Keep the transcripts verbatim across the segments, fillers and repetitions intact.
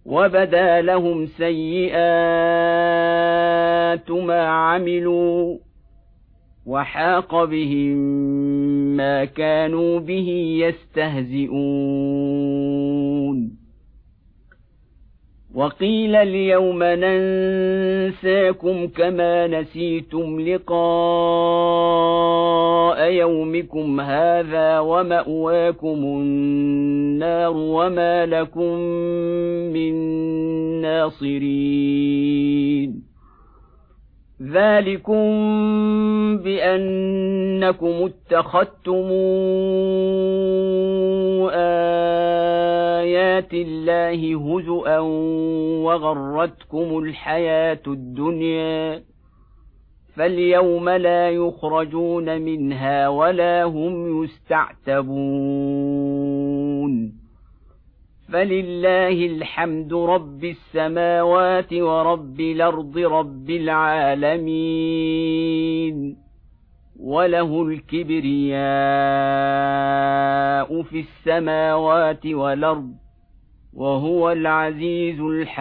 وبدا لهم سيئات ما عملوا وحاق بهم ما كانوا به يستهزئون وقيل اليوم ننساكم كما نسيتم لقاء يومكم هذا ومأواكم النار وما لكم من ناصرين ذلكم بأنكم اتخذتم آيات الله هزؤا وغرتكم الحياة الدنيا فاليوم لا يخرجون منها ولا هم يستعتبون فلله الحمد رب السماوات ورب الأرض رب العالمين وله الكبرياء في السماوات والأرض وهو العزيز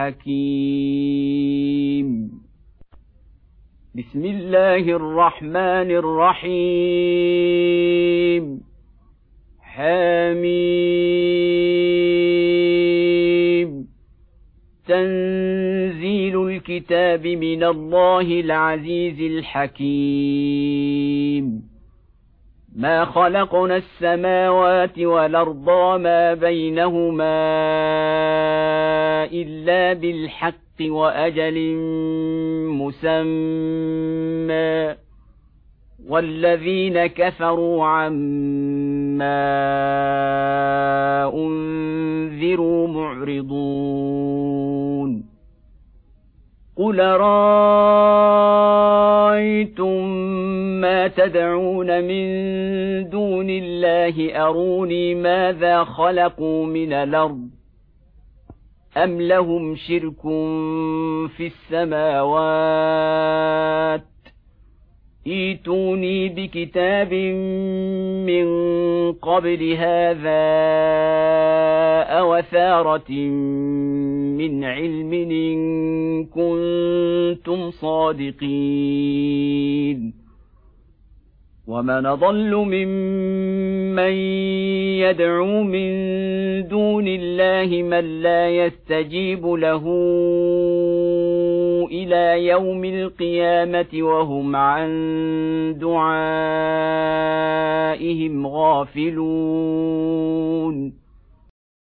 الحكيم بسم الله الرحمن الرحيم حميم تنزيل الكتاب من الله العزيز الحكيم ما خلقنا السماوات والأرض وما بينهما إلا بالحق وأجل مسمى والذين كفروا عما أنذروا معرضون قل رأيتم ما تدعون من دون الله أروني ماذا خلقوا من الأرض أم لهم شرك في السماوات ائتوني بكتاب من قبل هذا أو أثارة من علم إن كنتم صادقين ومن أضل ممن يدعو من دون الله من لا يستجيب له إلى يوم القيامة وهم عن دعائهم غافلون